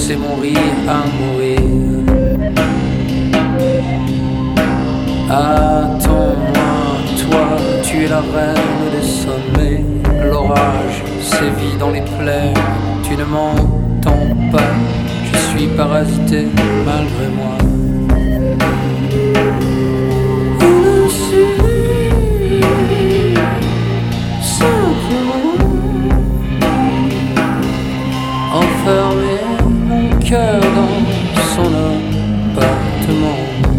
c'est mon rire à mourir. Attends-moi, toi, tu es la reine des sommets. L'orage sévit dans les plaines, tu ne m'entends pas. Je suis parasité malgré moi. Enfermer mon cœur dans son appartement.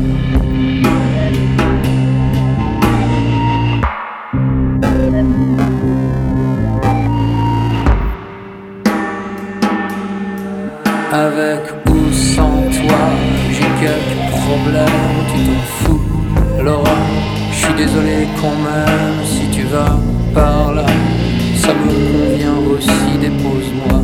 Avec ou sans toi, j'ai quelques problèmes, tu t'en fous, Laura. Je suis désolé quand même, si tu vas par là, ça me convient aussi, dépose-moi.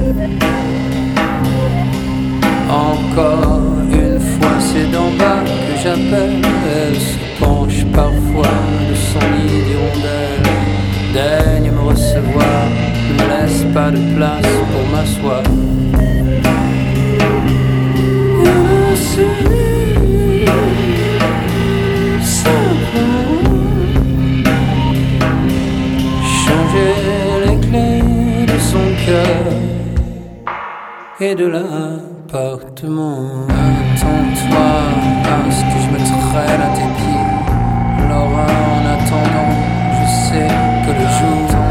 Encore une fois, c'est d'en bas que j'appelle. Elle se penche parfois de son lit d'hirondelle. Daigne me recevoir, ne me laisse pas de place pour m'asseoir. Changer les clés de son cœur et de l'appartement. Attends-toi à ce que je me traîne à tes pieds, Laura. En attendant, je sais que le jour